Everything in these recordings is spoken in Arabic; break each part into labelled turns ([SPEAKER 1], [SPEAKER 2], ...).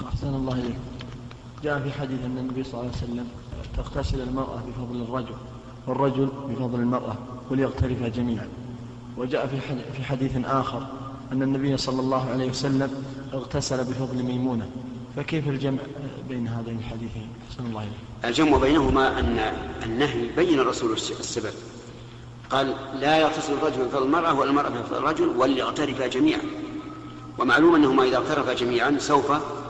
[SPEAKER 1] أحسن الله إليك. جاء في حديث أن النبي صلى الله عليه وسلم تغتسل المرأة بفضل الرجل والرجل بفضل المرأة وليغترفا جميعا. وجاء في حديث آخر أن النبي صلى الله عليه وسلم اغتسل بفضل ميمونة. فكيف الجمع بين هذين الحديثين؟ أحسن الله إليك.
[SPEAKER 2] الجمع بينهما أن النهي بين الرسول السبب، قال لا يغتسل الرجل بفضل المرأة ولا المرأة بفضل الرجل وليغترفا جميعا. ومعلوم أنهما إذا اغترفا جميعا سوف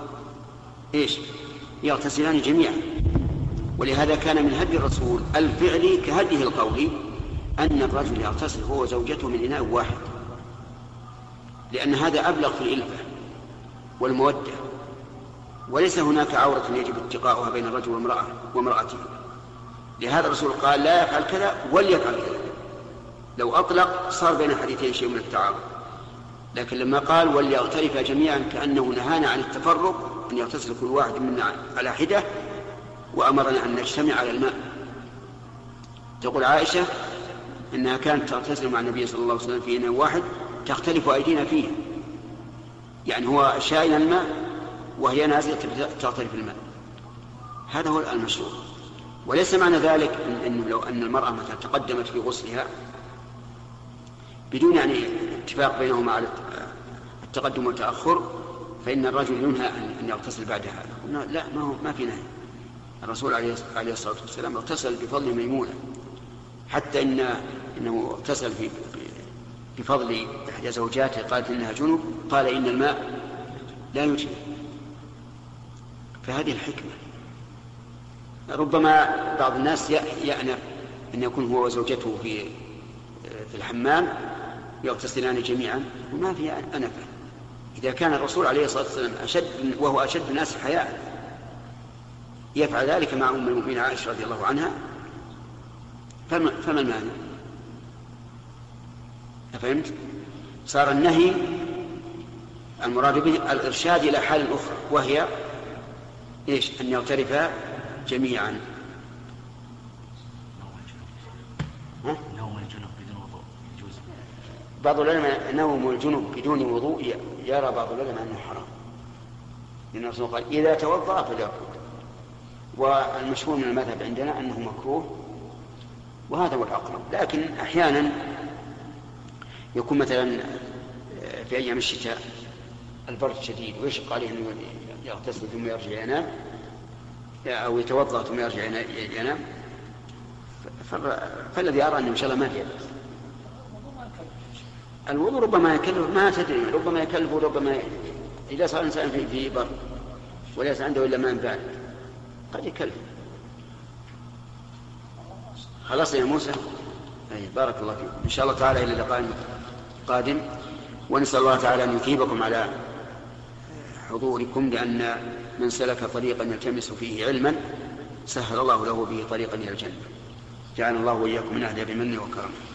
[SPEAKER 2] يغتسلان جميعا. ولهذا كان من هدي الرسول الفعلي كهديه القولي أن الرجل يغتسل هو وزوجته من إناء واحد، لأن هذا أبلغ في الإلفة والمودة، وليس هناك عورة يجب اتقاؤها بين الرجل وامرأته. لهذا الرسول قال لا يفعل كذا وليفعل كذا. لو أطلق صار بين الحديثين شيء من التعارض، لكن لما قال وليغترفا جميعا كأنه نهانا عن التفرق، أن يغتسل كل واحد منا على حدة، وأمرنا أن نجتمع على الماء. تقول عائشة إنها كانت تغتسل مع النبي صلى الله عليه وسلم في إناء واحد تختلف أيدينا فيه، يعني هو شايل الماء وهي نازلة تغترف الماء. هذا هو المشروع. وليس معنى ذلك إن لو أن المرأة مثلا تقدمت في غسلها بدون يعني اتفاق بينهما على التقدم والتأخر فإن الرجل ينهى أن يغتسل بعد هذا. لا، ما في نهي. الرسول عليه الصلاة والسلام اغتسل بفضل ميمونة، حتى إنه اغتسل بفضل إحدى زوجاته قالت إنها جنب، قال إن الماء لا يجنب. فهذه الحكمة. ربما بعض الناس يأنف أن يكون هو وزوجته في الحمام يغتسلان جميعا، وما في أنفة. إذا كان الرسول عليه الصلاة والسلام وهو أشد الناس حياء يفعل ذلك مع أم المؤمنين عائشة رضي الله عنها، فما المانع؟ أفهمت؟ صار النهي المراد به الإرشاد إلى حال أخرى، وهي أن يغترفا جميعا.
[SPEAKER 3] نوم الجنوب بدون وضوء يجوز؟
[SPEAKER 2] بعض العلماء نوم الجنوب بدون وضوء يرى بعض العلماء أنه حرام، لأن الرسول قال إذا توضأ فليرقد. والمشهور من المذهب عندنا أنه مكروه، وهذا هو الأقرب. لكن أحيانا يكون مثلا في أيام الشتاء البرد شديد ويشق عليه أنه يغتسل ثم يرجع ينام، أو يتوضأ ثم يرجع ينام، فالذي أرى أنه إن شاء الله ما في بأس. الوضوء ربما يكلف، ما تدري، ربما يكلف، وربما إذا صار الإنسان في برد وليس عنده إلا ماء بارد قد يكلف. خلاص يا موسى، بارك الله فيكم. إن شاء الله تعالى إلى اللقاء القادم، ونسأل الله تعالى أن يثيبكم على حضوركم، لأن من سلك طريقا يلتمس فيه علما سهل الله له به طريقا إلى الجنة. جعلنا الله وإياكم من أهله بمنه وكرمه.